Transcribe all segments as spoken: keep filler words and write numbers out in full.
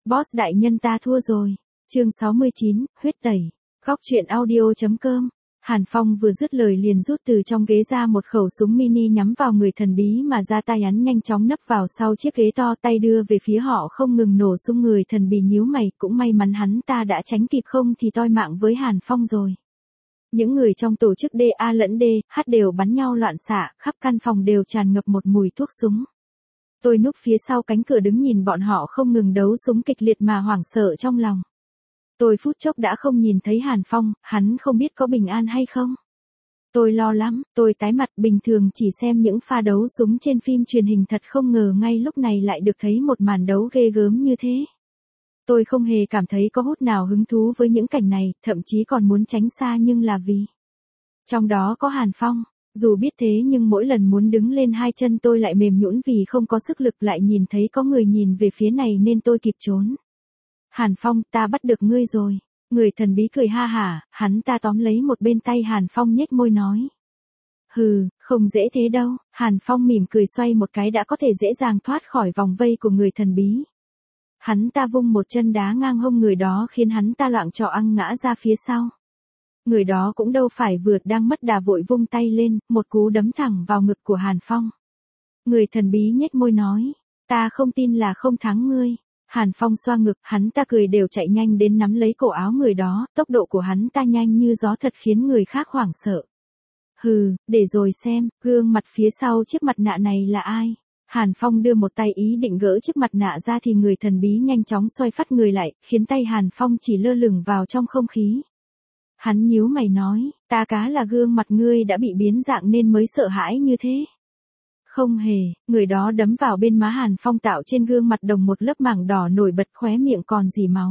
Boss đại nhân ta thua rồi. Chương sáu mươi chín, huyết tẩy. Góc truyện audio.com. Hàn Phong vừa dứt lời liền rút từ trong ghế ra một khẩu súng mini nhắm vào người thần bí mà ra tay hắn nhanh chóng nấp vào sau chiếc ghế to, tay đưa về phía họ không ngừng nổ súng. Người thần bí nhíu mày, cũng may mắn hắn ta đã tránh kịp, không thì toi mạng với Hàn Phong rồi. Những người trong tổ chức đê a lẫn đê hát đều bắn nhau loạn xạ, khắp căn phòng đều tràn ngập một mùi thuốc súng. Tôi núp phía sau cánh cửa đứng nhìn bọn họ không ngừng đấu súng kịch liệt mà hoảng sợ trong lòng. Tôi phút chốc đã không nhìn thấy Hàn Phong, hắn không biết có bình an hay không. Tôi lo lắm, tôi tái mặt, bình thường chỉ xem những pha đấu súng trên phim truyền hình, thật không ngờ ngay lúc này lại được thấy một màn đấu ghê gớm như thế. Tôi không hề cảm thấy có hút nào hứng thú với những cảnh này, thậm chí còn muốn tránh xa, nhưng là vì trong đó có Hàn Phong. Dù biết thế nhưng mỗi lần muốn đứng lên hai chân tôi lại mềm nhũn vì không có sức lực, lại nhìn thấy có người nhìn về phía này nên tôi kịp trốn. Hàn Phong, ta bắt được ngươi rồi. Người thần bí cười ha hả, hắn ta tóm lấy một bên tay Hàn Phong nhếch môi nói. Hừ, không dễ thế đâu. Hàn Phong mỉm cười xoay một cái đã có thể dễ dàng thoát khỏi vòng vây của người thần bí. Hắn ta vung một chân đá ngang hông người đó khiến hắn ta loạng choạng ăng ngã ra phía sau. Người đó cũng đâu phải vừa đang mất đà vội vung tay lên, một cú đấm thẳng vào ngực của Hàn Phong. Người thần bí nhếch môi nói, ta không tin là không thắng ngươi. Hàn Phong xoa ngực, hắn ta cười đều chạy nhanh đến nắm lấy cổ áo người đó, tốc độ của hắn ta nhanh như gió thật khiến người khác hoảng sợ. Hừ, để rồi xem, gương mặt phía sau chiếc mặt nạ này là ai? Hàn Phong đưa một tay ý định gỡ chiếc mặt nạ ra thì người thần bí nhanh chóng xoay phát người lại, khiến tay Hàn Phong chỉ lơ lửng vào trong không khí. Hắn nhíu mày nói, ta cá là gương mặt ngươi đã bị biến dạng nên mới sợ hãi như thế. Không hề, người đó đấm vào bên má Hàn Phong tạo trên gương mặt đồng một lớp mảng đỏ nổi bật, khóe miệng còn rỉ máu.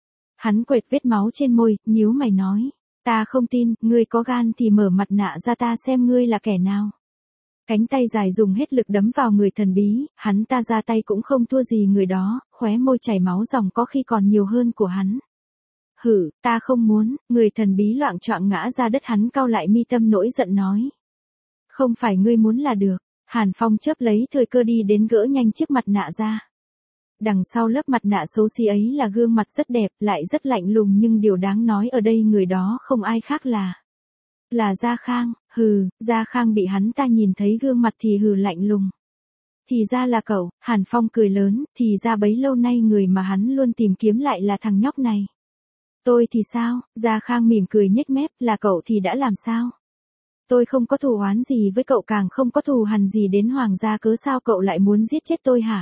Hắn quệt vết máu trên môi, nhíu mày nói, ta không tin, ngươi có gan thì mở mặt nạ ra ta xem ngươi là kẻ nào. Cánh tay dài dùng hết lực đấm vào người thần bí, hắn ta ra tay cũng không thua gì người đó, khóe môi chảy máu ròng có khi còn nhiều hơn của hắn. Hử, ta không muốn. Người thần bí loạng choạng ngã ra đất, hắn cau lại mi tâm nổi giận nói. Không phải ngươi muốn là được. Hàn Phong chớp lấy thời cơ đi đến gỡ nhanh chiếc mặt nạ ra. Đằng sau lớp mặt nạ xấu xí ấy là gương mặt rất đẹp, lại rất lạnh lùng, nhưng điều đáng nói ở đây người đó không ai khác là... Là Gia Khang. Hừ, Gia Khang bị hắn ta nhìn thấy gương mặt thì hừ lạnh lùng. Thì ra là cậu. Hàn Phong cười lớn, thì ra bấy lâu nay người mà hắn luôn tìm kiếm lại là thằng nhóc này. Tôi thì sao? Gia Khang mỉm cười nhếch mép, là cậu thì đã làm sao? Tôi không có thù oán gì với cậu, càng không có thù hằn gì đến Hoàng gia, cớ sao cậu lại muốn giết chết tôi hả?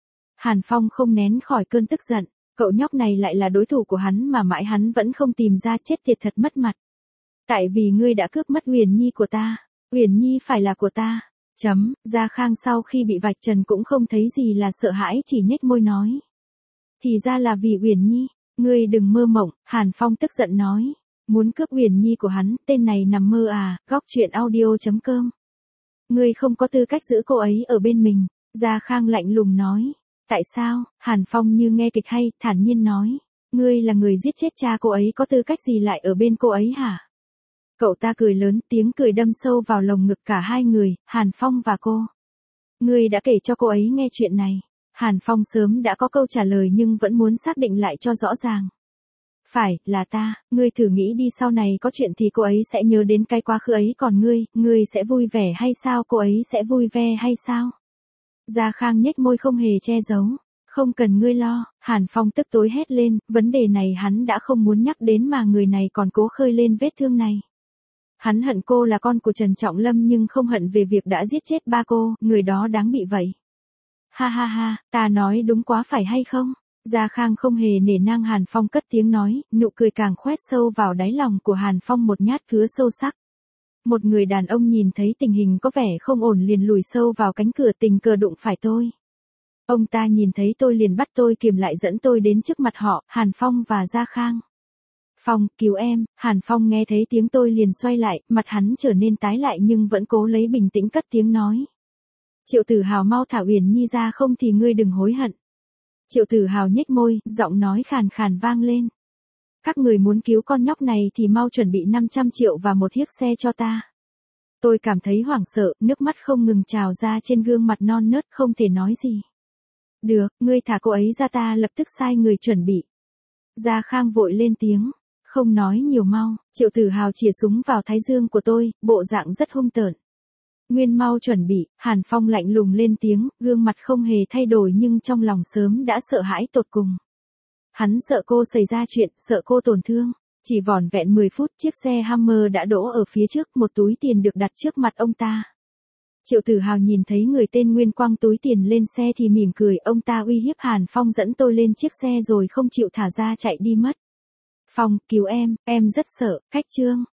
Hàn Phong không nén khỏi cơn tức giận, cậu nhóc này lại là đối thủ của hắn mà mãi hắn vẫn không tìm ra, chết tiệt thật mất mặt. Tại vì ngươi đã cướp mất Uyển Nhi của ta. Uyển Nhi phải là của ta. Chấm. Gia Khang sau khi bị vạch trần cũng không thấy gì là sợ hãi, chỉ nhếch môi nói. Thì ra là vì Uyển Nhi. Ngươi đừng mơ mộng. Hàn Phong tức giận nói. Muốn cướp Uyển Nhi của hắn, tên này nằm mơ à? Góc truyện audio.com. Ngươi không có tư cách giữ cô ấy ở bên mình. Gia Khang lạnh lùng nói. Tại sao? Hàn Phong như nghe kịch hay, thản nhiên nói. Ngươi là người giết chết cha cô ấy, có tư cách gì lại ở bên cô ấy hả? Cậu ta cười lớn, tiếng cười đâm sâu vào lồng ngực cả hai người, Hàn Phong và cô. Ngươi đã kể cho cô ấy nghe chuyện này. Hàn Phong sớm đã có câu trả lời nhưng vẫn muốn xác định lại cho rõ ràng. Phải, là ta. Ngươi thử nghĩ đi, sau này có chuyện thì cô ấy sẽ nhớ đến cái quá khứ ấy, còn ngươi, ngươi sẽ vui vẻ hay sao? Cô ấy sẽ vui vẻ hay sao? Gia Khang nhếch môi không hề che giấu. Không cần ngươi lo. Hàn Phong tức tối hét lên, vấn đề này hắn đã không muốn nhắc đến mà người này còn cố khơi lên vết thương này. Hắn hận cô là con của Trần Trọng Lâm nhưng không hận về việc đã giết chết ba cô, người đó đáng bị vậy. Ha ha ha, ta nói đúng quá phải hay không? Gia Khang không hề nể nang Hàn Phong cất tiếng nói, nụ cười càng khoét sâu vào đáy lòng của Hàn Phong một nhát cứa sâu sắc. Một người đàn ông nhìn thấy tình hình có vẻ không ổn liền lùi sâu vào cánh cửa, tình cờ đụng phải tôi. Ông ta nhìn thấy tôi liền bắt tôi kiềm lại, dẫn tôi đến trước mặt họ, Hàn Phong và Gia Khang. Phong, cứu em. Hàn Phong nghe thấy tiếng tôi liền xoay lại, mặt hắn trở nên tái lại nhưng vẫn cố lấy bình tĩnh cất tiếng nói. Triệu Tử Hào, mau thả Uyển Nhi ra không thì ngươi đừng hối hận. Triệu Tử Hào nhếch môi, giọng nói khàn khàn vang lên. Các người muốn cứu con nhóc này thì mau chuẩn bị năm trăm triệu và một chiếc xe cho ta. Tôi cảm thấy hoảng sợ, nước mắt không ngừng trào ra trên gương mặt non nớt, không thể nói gì. Được, ngươi thả cô ấy ra, ta lập tức sai người chuẩn bị. Gia Khang vội lên tiếng. Không nói nhiều mau, Triệu Tử Hào chĩa súng vào thái dương của tôi, bộ dạng rất hung tợn. Nguyên mau chuẩn bị, Hàn Phong lạnh lùng lên tiếng, gương mặt không hề thay đổi nhưng trong lòng sớm đã sợ hãi tột cùng. Hắn sợ cô xảy ra chuyện, sợ cô tổn thương. Chỉ vỏn vẹn mười phút, chiếc xe Hammer đã đỗ ở phía trước, một túi tiền được đặt trước mặt ông ta. Triệu Tử Hào nhìn thấy người tên Nguyên quăng túi tiền lên xe thì mỉm cười, ông ta uy hiếp Hàn Phong dẫn tôi lên chiếc xe rồi không chịu thả ra chạy đi mất. Phong, cứu em, em rất sợ, Khách Trương.